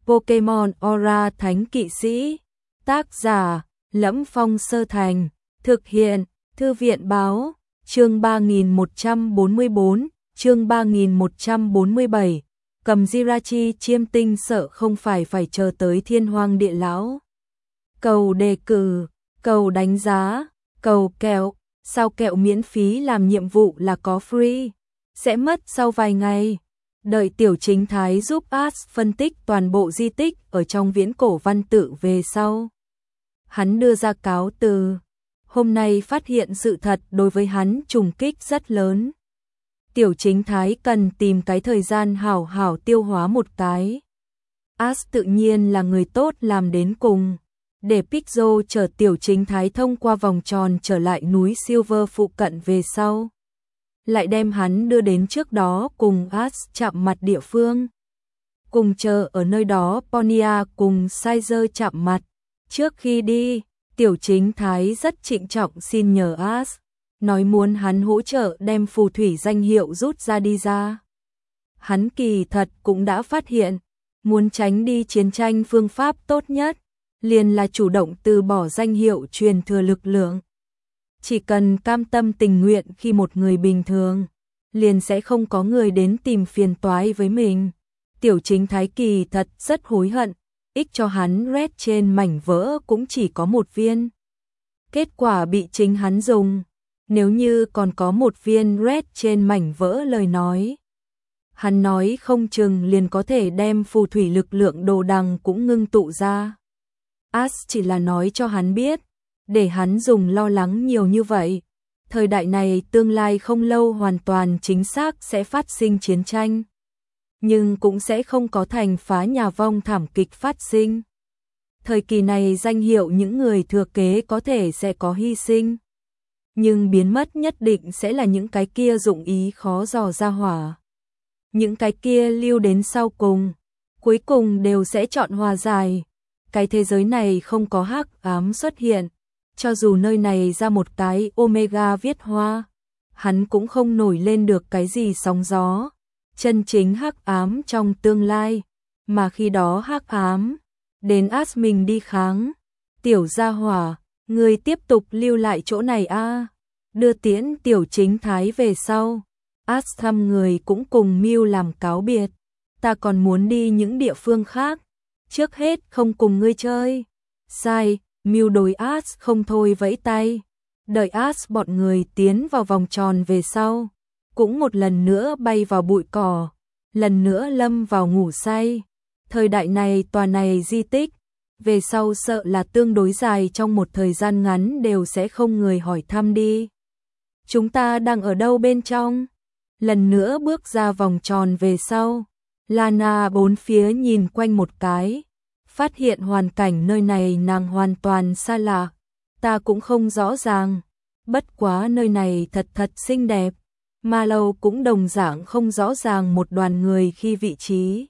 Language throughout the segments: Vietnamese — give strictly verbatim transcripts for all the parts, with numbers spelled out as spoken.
Pokemon Aura Thánh Kỵ Sĩ. Tác giả: Lẫm Phong Sơ Thành. Thực hiện: Thư viện Báo. Chương ba nghìn một trăm bốn mươi bốn, chương ba nghìn một trăm bốn mươi bảy. Cầm Jirachi chiêm tinh sợ không phải phải chờ tới Thiên Hoang Địa Lão. Cầu đề cử, cầu đánh giá, cầu kẹo. Sao kẹo miễn phí làm nhiệm vụ là có free? Sẽ mất sau vài ngày. Đợi Tiểu Chính Thái giúp Ash phân tích toàn bộ di tích ở trong viễn cổ văn tự về sau. Hắn đưa ra cáo từ. Hôm nay phát hiện sự thật đối với hắn trùng kích rất lớn. Tiểu Chính Thái cần tìm cái thời gian hảo hảo tiêu hóa một cái. Ash tự nhiên là người tốt làm đến cùng. Để Pixel chở Tiểu Chính Thái thông qua vòng tròn trở lại núi Silver phụ cận về sau. Lại đem hắn đưa đến trước đó cùng Ash chạm mặt địa phương. Cùng chờ ở nơi đó Pontia cùng Sizer chạm mặt. Trước khi đi, Tiểu Chính Thái rất trịnh trọng xin nhờ Ash, nói muốn hắn hỗ trợ đem phù thủy danh hiệu rút ra đi ra. Hắn kỳ thật cũng đã phát hiện, muốn tránh đi chiến tranh phương pháp tốt nhất, liền là chủ động từ bỏ danh hiệu truyền thừa lực lượng. Chỉ cần cam tâm tình nguyện khi một người bình thường, liền sẽ không có người đến tìm phiền toái với mình. Tiểu Chính Thái kỳ thật rất hối hận, ích cho hắn red trên mảnh vỡ cũng chỉ có một viên. Kết quả bị chính hắn dùng, nếu như còn có một viên red trên mảnh vỡ lời nói. Hắn nói không chừng liền có thể đem phù thủy lực lượng đồ đằng cũng ngưng tụ ra. Ash chỉ là nói cho hắn biết, để hắn dùng lo lắng nhiều như vậy. Thời đại này tương lai không lâu hoàn toàn chính xác sẽ phát sinh chiến tranh. Nhưng cũng sẽ không có thành phá nhà vong thảm kịch phát sinh. Thời kỳ này danh hiệu những người thừa kế có thể sẽ có hy sinh. Nhưng biến mất nhất định sẽ là những cái kia dụng ý khó dò ra hỏa. Những cái kia lưu đến sau cùng, cuối cùng đều sẽ chọn hòa giải. Cái thế giới này không có hắc ám xuất hiện. Cho dù nơi này ra một cái Omega viết hoa, hắn cũng không nổi lên được cái gì sóng gió. Chân chính hắc ám trong tương lai, mà khi đó hắc ám, đến Ash mình đi kháng. Tiểu gia hỏa, người tiếp tục lưu lại chỗ này a à. Đưa tiễn Tiểu Chính Thái về sau. Ash thăm người cũng cùng Mew làm cáo biệt. Ta còn muốn đi những địa phương khác. Trước hết không cùng ngươi chơi. Sai, Mew đối Ash không thôi vẫy tay. Đợi Ash bọn người tiến vào vòng tròn về sau. Cũng một lần nữa bay vào bụi cỏ. Lần nữa lâm vào ngủ say. Thời đại này tòa này di tích. Về sau sợ là tương đối dài trong một thời gian ngắn đều sẽ không người hỏi thăm đi. Chúng ta đang ở đâu bên trong? Lần nữa bước ra vòng tròn về sau. Lana bốn phía nhìn quanh một cái. Phát hiện hoàn cảnh nơi này nàng hoàn toàn xa lạ. Ta cũng không rõ ràng. Bất quá nơi này thật thật xinh đẹp. Mà lâu cũng đồng dạng không rõ ràng một đoàn người khi vị trí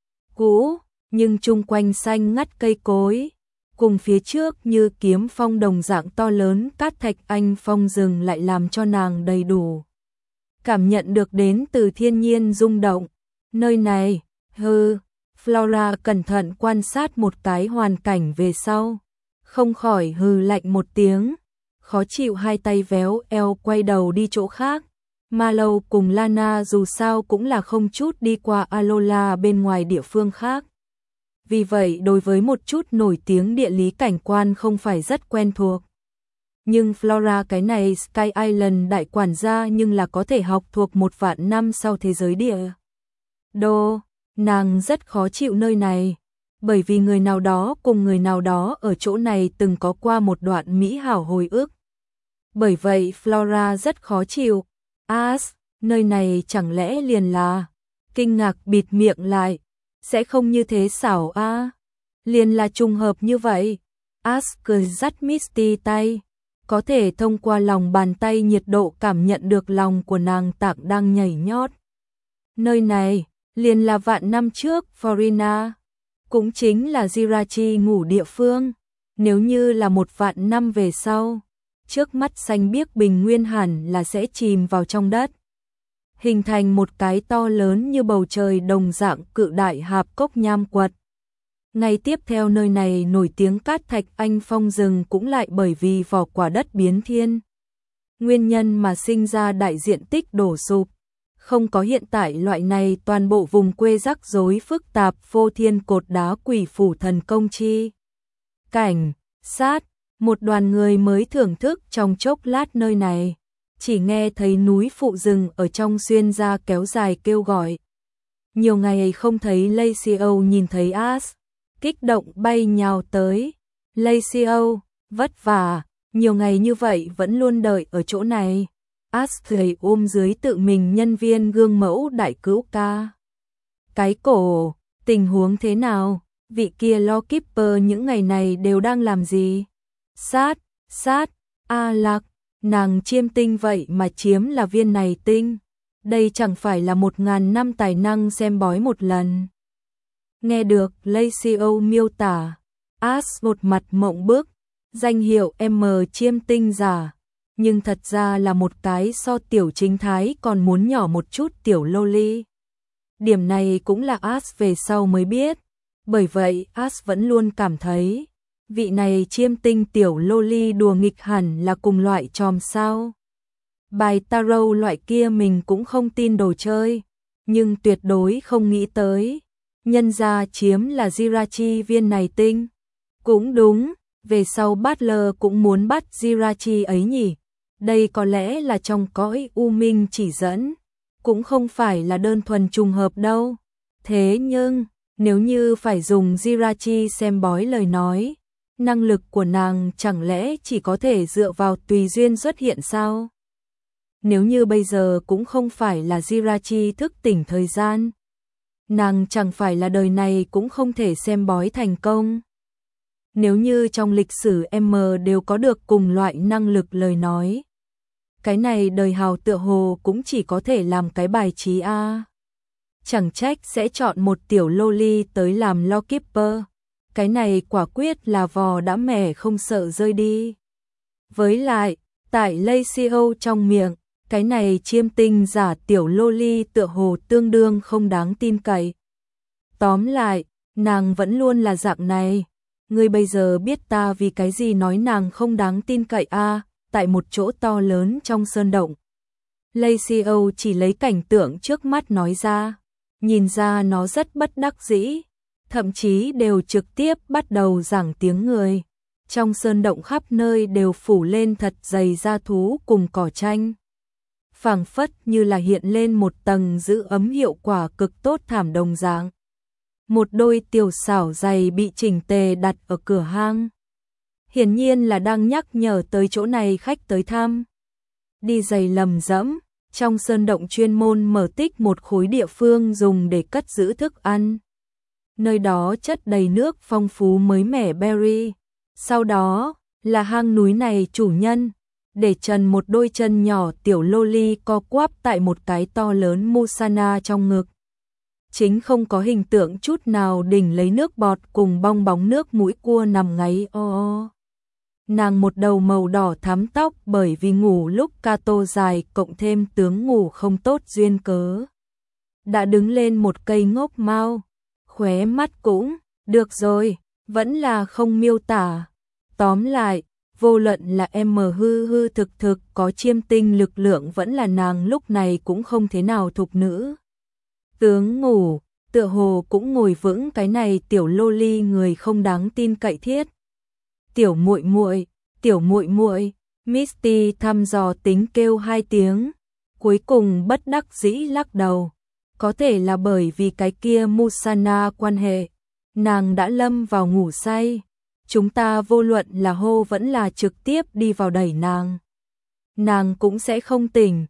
cũ, nhưng chung quanh xanh ngắt cây cối. Cùng phía trước như kiếm phong đồng dạng to lớn cát thạch anh phong rừng lại làm cho nàng đầy đủ. Cảm nhận được đến từ thiên nhiên rung động. Nơi này, hư, Flora cẩn thận quan sát một cái hoàn cảnh về sau. Không khỏi hừ lạnh một tiếng. Khó chịu hai tay véo eo quay đầu đi chỗ khác. Marlowe cùng Lana dù sao cũng là không chút đi qua Alola bên ngoài địa phương khác. Vì vậy đối với một chút nổi tiếng địa lý cảnh quan không phải rất quen thuộc. Nhưng Flora cái này Sky Island đại quản gia nhưng là có thể học thuộc một vạn năm sau thế giới địa. Đô, nàng rất khó chịu nơi này. Bởi vì người nào đó cùng người nào đó ở chỗ này từng có qua một đoạn mỹ hảo hồi ức. Bởi vậy Flora rất khó chịu. Ash, nơi này chẳng lẽ liền là... Kinh ngạc bịt miệng lại. Sẽ không như thế xảo a à? Liền là trùng hợp như vậy. Ash cười dắt Misty tay. Có thể thông qua lòng bàn tay nhiệt độ cảm nhận được lòng của nàng tạng đang nhảy nhót. Nơi này, liền là vạn năm trước Florina. Cũng chính là Jirachi ngủ địa phương. Nếu như là một vạn năm về sau, trước mắt xanh biếc bình nguyên hẳn là sẽ chìm vào trong đất. Hình thành một cái to lớn như bầu trời đồng dạng cự đại hạp cốc nham quật. Ngày tiếp theo nơi này nổi tiếng cát thạch anh phong rừng cũng lại bởi vì vỏ quả đất biến thiên. Nguyên nhân mà sinh ra đại diện tích đổ sụp. Không có hiện tại loại này toàn bộ vùng quê rắc rối phức tạp phô thiên cột đá quỷ phủ thần công chi. Cảnh, sát, một đoàn người mới thưởng thức trong chốc lát nơi này. Chỉ nghe thấy núi phụ rừng ở trong xuyên ra kéo dài kêu gọi. Nhiều ngày không thấy Lacio nhìn thấy Ash, kích động bay nhào tới. Lacio, vất vả, nhiều ngày như vậy vẫn luôn đợi ở chỗ này. Ash gầy ôm dưới tự mình nhân viên gương mẫu đại cữu ca. Cái cổ, tình huống thế nào? Vị kia Law Keeper những ngày này đều đang làm gì? Sát, sát, a lạc, nàng chiêm tinh vậy mà chiếm là viên này tinh. Đây chẳng phải là một ngàn năm tài năng xem bói một lần. Nghe được Lacio miêu tả, Ash một mặt mộng bức, danh hiệu M chiêm tinh giả, nhưng thật ra là một cái so tiểu chính thái còn muốn nhỏ một chút tiểu loli. Điểm này cũng là Ash về sau mới biết, bởi vậy Ash vẫn luôn cảm thấy, vị này chiêm tinh tiểu loli đùa nghịch hẳn là cùng loại tròm sao. Bài tarot loại kia mình cũng không tin đồ chơi, nhưng tuyệt đối không nghĩ tới. Nhân ra chiếm là Jirachi viên này tinh. Cũng đúng, về sau Butler cũng muốn bắt Jirachi ấy nhỉ. Đây có lẽ là trong cõi u minh chỉ dẫn, cũng không phải là đơn thuần trùng hợp đâu. Thế nhưng, nếu như phải dùng Jirachi xem bói lời nói, năng lực của nàng chẳng lẽ chỉ có thể dựa vào tùy duyên xuất hiện sao? Nếu như bây giờ cũng không phải là Jirachi thức tỉnh thời gian, nàng chẳng phải là đời này cũng không thể xem bói thành công. Nếu như trong lịch sử M đều có được cùng loại năng lực lời nói, cái này đời hào tựa hồ cũng chỉ có thể làm cái bài trí A. Chẳng trách sẽ chọn một tiểu loli tới làm Law Keeper. Cái này quả quyết là vò đã mẻ không sợ rơi đi. Với lại, tại Lacio trong miệng, cái này chiêm tinh giả tiểu loli tựa hồ tương đương không đáng tin cậy. Tóm lại, nàng vẫn luôn là dạng này. Ngươi bây giờ biết ta vì cái gì nói nàng không đáng tin cậy a? À, tại một chỗ to lớn trong sơn động. Lacio chỉ lấy cảnh tượng trước mắt nói ra, nhìn ra nó rất bất đắc dĩ, thậm chí đều trực tiếp bắt đầu giảng tiếng người. Trong sơn động khắp nơi đều phủ lên thật dày da thú cùng cỏ tranh. Phảng phất như là hiện lên một tầng giữ ấm hiệu quả cực tốt thảm đồng dạng. Một đôi tiểu xảo giày bị chỉnh tề đặt ở cửa hang. Hiển nhiên là đang nhắc nhở tới chỗ này khách tới thăm. Đi giày lầm dẫm, trong sơn động chuyên môn mở tích một khối địa phương dùng để cất giữ thức ăn. Nơi đó chất đầy nước phong phú mới mẻ berry. Sau đó là hang núi này chủ nhân, để trần một đôi chân nhỏ tiểu loli co quắp tại một cái to lớn Musana trong ngực. Chính không có hình tượng chút nào đỉnh lấy nước bọt cùng bong bóng nước mũi cua nằm ngáy o o. Nàng một đầu màu đỏ thắm tóc bởi vì ngủ lúc Kato dài cộng thêm tướng ngủ không tốt duyên cớ. Đã đứng lên một cây ngốc mau, khóe mắt cũng, được rồi, vẫn là không miêu tả. Tóm lại, vô luận là em hư hư thực thực có chiêm tinh lực lượng vẫn là nàng lúc này cũng không thế nào thục nữ. Tướng ngủ, tựa hồ cũng ngồi vững cái này tiểu loli người không đáng tin cậy thiết. Tiểu muội muội, tiểu muội muội, Misty thăm dò tính kêu hai tiếng, cuối cùng bất đắc dĩ lắc đầu. Có thể là bởi vì cái kia Musana quan hệ, nàng đã lâm vào ngủ say. Chúng ta vô luận là hô vẫn là trực tiếp đi vào đẩy nàng, nàng cũng sẽ không tỉnh.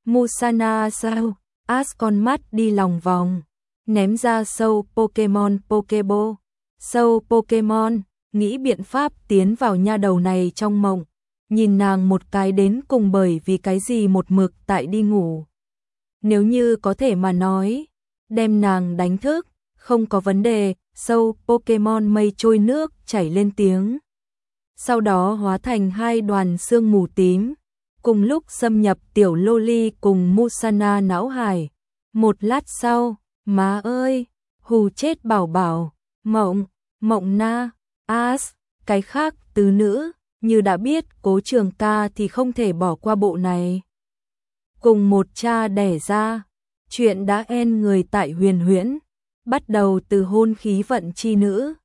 Musana sao? Ash con mắt đi lòng vòng, ném ra sâu Pokemon Pokeball. Sâu Pokemon, nghĩ biện pháp tiến vào nha đầu này trong mộng, nhìn nàng một cái đến cùng bởi vì cái gì một mực tại đi ngủ. Nếu như có thể mà nói, đem nàng đánh thức, không có vấn đề. Sâu Pokemon mây trôi nước chảy lên tiếng. Sau đó hóa thành hai đoàn sương mù tím, cùng lúc xâm nhập tiểu loli cùng Musana não hải. Một lát sau, má ơi, hù chết bảo bảo, mộng, Mộng Na, As, cái khác tứ nữ, như đã biết Cố Trường Ca thì không thể bỏ qua bộ này. Cùng một cha đẻ ra, chuyện đã en người tại Huyền Huyễn, bắt đầu từ hôn khí vận chi nữ,